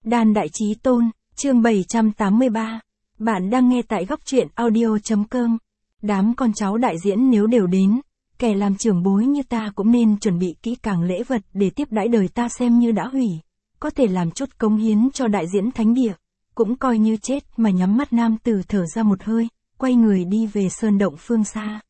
Đan Đại Chí Tôn, chương 783. Bạn đang nghe tại góc truyện audio.com. Đám con cháu đại diễn nếu đều đến, kẻ làm trưởng bối như ta cũng nên chuẩn bị kỹ càng lễ vật để tiếp đãi đời ta xem như đã hủy. Có thể làm chút cống hiến cho đại diễn thánh địa, cũng coi như chết mà nhắm mắt nam tử thở ra một hơi, quay người đi về sơn động phương xa.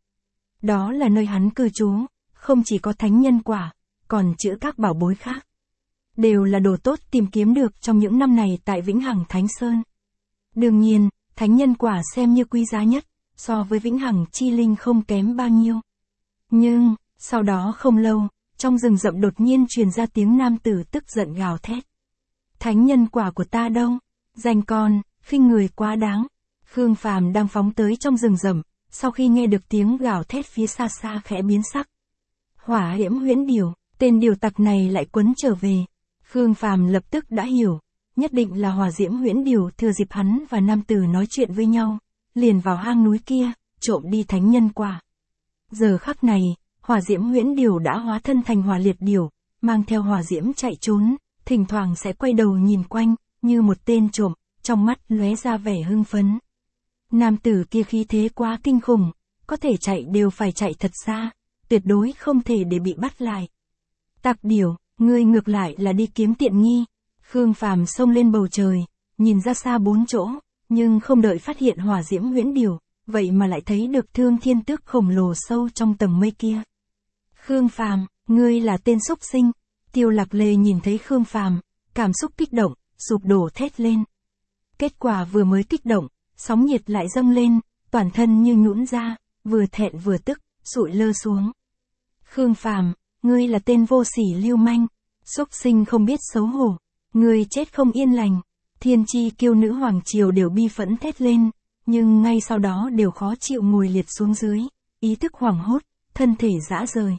Đó là nơi hắn cư trú, không chỉ có thánh nhân quả, còn chữa các bảo bối khác. Đều là đồ tốt tìm kiếm được trong những năm này tại Vĩnh Hằng Thánh Sơn. Đương nhiên, thánh nhân quả xem như quý giá nhất, so với Vĩnh Hằng chi linh không kém bao nhiêu. Nhưng, sau đó không lâu, trong rừng rậm đột nhiên truyền ra tiếng nam tử tức giận gào thét. Thánh nhân quả của ta đâu? Danh con, khinh người quá đáng. Khương Phàm đang phóng tới trong rừng rậm, sau khi nghe được tiếng gào thét phía xa xa khẽ biến sắc. Hỏa Diễm Huyễn Điểu, tên điều tặc này lại quấn trở về. Khương Phàm lập tức đã hiểu, nhất định là Hỏa Diễm Huyễn Điểu thừa dịp hắn và nam tử nói chuyện với nhau, liền vào hang núi kia, trộm đi thánh nhân quả. Giờ khắc này, Hỏa Diễm Huyễn Điểu đã hóa thân thành Hỏa Liệt Điểu, mang theo hỏa diễm chạy trốn, thỉnh thoảng sẽ quay đầu nhìn quanh, như một tên trộm, trong mắt lóe ra vẻ hưng phấn. Nam tử kia khí thế quá kinh khủng, có thể chạy đều phải chạy thật xa, tuyệt đối không thể để bị bắt lại. Tặc điểu, ngươi ngược lại là đi kiếm tiện nghi. Khương Phàm xông lên bầu trời, nhìn ra xa bốn chỗ, nhưng không đợi phát hiện Hỏa Diễm Huyễn Điểu, vậy mà lại thấy được Thương Thiên Tước khổng lồ sâu trong tầng mây kia. Khương Phàm, ngươi là tên súc sinh. Tiêu Lạc Lê nhìn thấy Khương Phàm, cảm xúc kích động, sụp đổ thét lên. Kết quả vừa mới kích động, sóng nhiệt lại dâng lên, toàn thân như nhũn ra, vừa thẹn vừa tức, sụi lơ xuống. Khương Phàm, ngươi là tên vô sỉ lưu manh, súc sinh không biết xấu hổ, ngươi chết không yên lành. Thiên chi kiêu nữ hoàng triều đều bi phẫn thét lên, nhưng ngay sau đó đều khó chịu ngồi liệt xuống dưới, ý thức hoảng hốt, thân thể rã rời.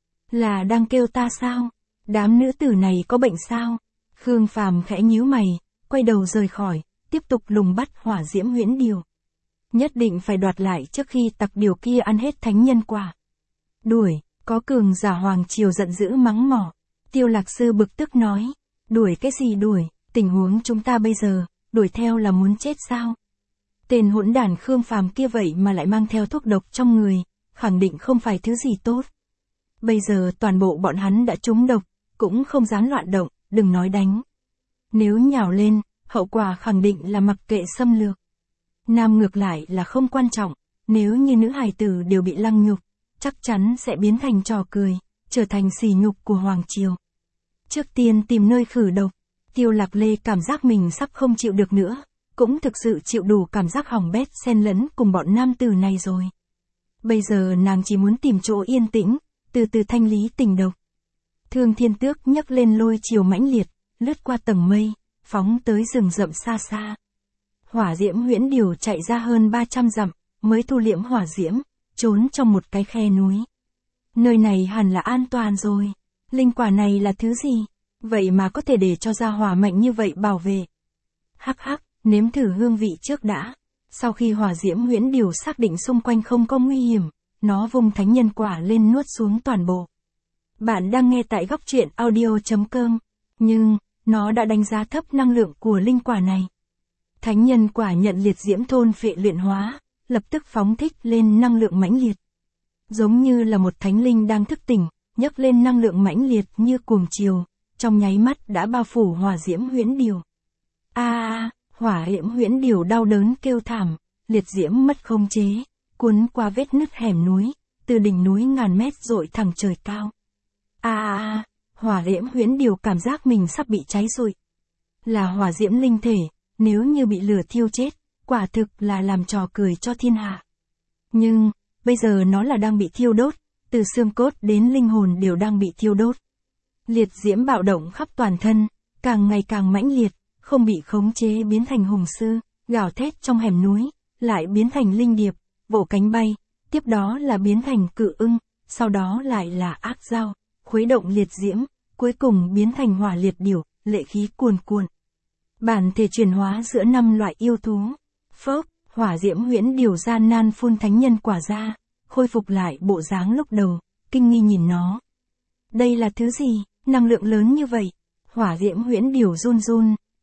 Là đang kêu ta sao? Đám nữ tử này có bệnh sao? Khương Phàm khẽ nhíu mày, quay đầu rời khỏi, tiếp tục lùng bắt Hỏa Diễm Huyễn Điểu. Nhất định phải đoạt lại trước khi tặc điểu kia ăn hết thánh nhân quả. Đuổi, có cường giả hoàng triều giận dữ mắng mỏ. Tiêu Lạc Sư bực tức nói, đuổi cái gì đuổi, tình huống chúng ta bây giờ, đuổi theo là muốn chết sao? Tên hỗn đản Khương Phàm kia vậy mà lại mang theo thuốc độc trong người, khẳng định không phải thứ gì tốt. Bây giờ toàn bộ bọn hắn đã trúng độc, cũng không dám loạn động, đừng nói đánh. Nếu nhào lên, hậu quả khẳng định là mặc kệ xâm lược. Nam ngược lại là không quan trọng, nếu như nữ hài tử đều bị lăng nhục, chắc chắn sẽ biến thành trò cười, trở thành sỉ nhục của hoàng triều. Trước tiên tìm nơi khử độc, Tiêu Lạc Lê cảm giác mình sắp không chịu được nữa, cũng thực sự chịu đủ cảm giác hỏng bét xen lẫn cùng bọn nam tử này rồi. Bây giờ nàng chỉ muốn tìm chỗ yên tĩnh, từ từ thanh lý tình độc. Thương Thiên Tước nhấc lên lôi chiều mãnh liệt, lướt qua tầng mây, phóng tới rừng rậm xa xa. Hỏa Diễm Huyễn Điểu chạy ra hơn 300 dặm, mới thu liễm hỏa diễm, trốn trong một cái khe núi. Nơi này hẳn là an toàn rồi. Linh quả này là thứ gì? Vậy mà có thể để cho ra hỏa mạnh như vậy bảo vệ. Hắc hắc, nếm thử hương vị trước đã. Sau khi Hỏa Diễm Huyễn Điểu xác định xung quanh không có nguy hiểm, nó vung thánh nhân quả lên nuốt xuống toàn bộ. Bạn đang nghe tại góc truyện audio.com, nhưng, nó đã đánh giá thấp năng lượng của linh quả này. Thánh nhân quả nhận liệt diễm thôn phệ luyện hóa, lập tức phóng thích lên năng lượng mãnh liệt. Giống như là một thánh linh đang thức tỉnh, nhấc lên năng lượng mãnh liệt như cuồng chiều, trong nháy mắt đã bao phủ Hỏa Diễm Huyễn Điểu. Hỏa Diễm Huyễn Điểu đau đớn kêu thảm, liệt diễm mất khống chế, cuốn qua vết nứt hẻm núi, từ đỉnh núi ngàn mét dội thẳng trời cao. Hỏa Diễm Huyễn Điểu cảm giác mình sắp bị cháy rụi. Là hỏa diễm linh thể, nếu như bị lửa thiêu chết, quả thực là làm trò cười cho thiên hạ. Nhưng, bây giờ nó là đang bị thiêu đốt, từ xương cốt đến linh hồn đều đang bị thiêu đốt. Liệt diễm bạo động khắp toàn thân, càng ngày càng mãnh liệt, không bị khống chế biến thành hùng sư, gào thét trong hẻm núi, lại biến thành linh điệp, vỗ cánh bay, tiếp đó là biến thành cự ưng, sau đó lại là ác dao, khuấy động liệt diễm, cuối cùng biến thành hỏa liệt điểu, lệ khí cuồn cuộn. Bản thể chuyển hóa giữa 5 loại yêu thú. Phốc, Hỏa Diễm Huyễn Điểu gian nan phun thánh nhân quả ra, khôi phục lại bộ dáng lúc đầu, kinh nghi nhìn nó. Đây là thứ gì, năng lượng lớn như vậy? Hỏa Diễm Huyễn Điểu run run,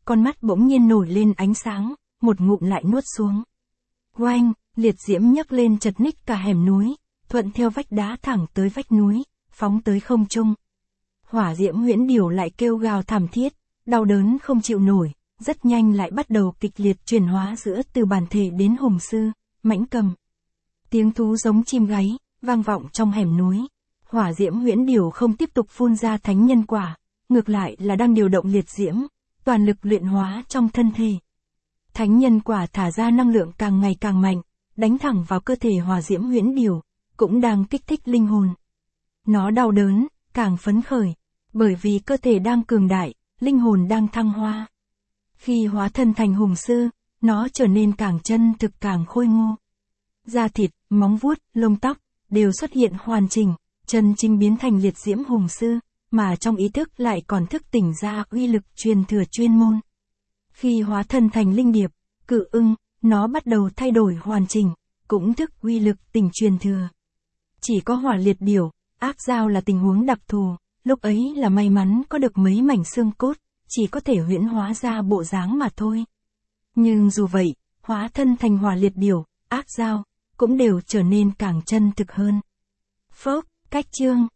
con mắt bỗng nhiên nổi lên ánh sáng, một ngụm lại nuốt xuống. Oanh, liệt diễm nhấc lên chật ních cả hẻm núi, thuận theo vách đá thẳng tới vách núi, phóng tới không trung. Hỏa diễm huyễn điểu lại kêu gào thảm thiết, đau đớn không chịu nổi, rất nhanh lại bắt đầu kịch liệt chuyển hóa giữa từ bản thể đến hùng sư, mãnh cầm. Tiếng thú giống chim gáy, vang vọng trong hẻm núi. Hỏa diễm huyễn điểu không tiếp tục phun ra thánh nhân quả, ngược lại là đang điều động liệt diễm, toàn lực luyện hóa trong thân thể. Thánh nhân quả thả ra năng lượng càng ngày càng mạnh, đánh thẳng vào cơ thể hỏa diễm huyễn điểu, cũng đang kích thích linh hồn. Nó đau đớn, càng phấn khởi, bởi vì cơ thể đang cường đại, linh hồn đang thăng hoa. Khi hóa thân thành hùng sư, nó trở nên càng chân thực càng khôi ngô. Da thịt, móng vuốt, lông tóc, đều xuất hiện hoàn chỉnh, chân chính biến thành liệt diễm hùng sư, mà trong ý thức lại còn thức tỉnh ra uy lực truyền thừa chuyên môn. Khi hóa thân thành linh điệp, cự ưng, nó bắt đầu thay đổi hoàn chỉnh, cũng thức uy lực tỉnh truyền thừa. Chỉ có hỏa liệt điểu, ác dao là tình huống đặc thù, lúc ấy là may mắn có được mấy mảnh xương cốt, chỉ có thể huyễn hóa ra bộ dáng mà thôi. Nhưng dù vậy, hóa thân thành hỏa liệt điểu, ác dao, cũng đều trở nên càng chân thực hơn. Phốc, cách chương.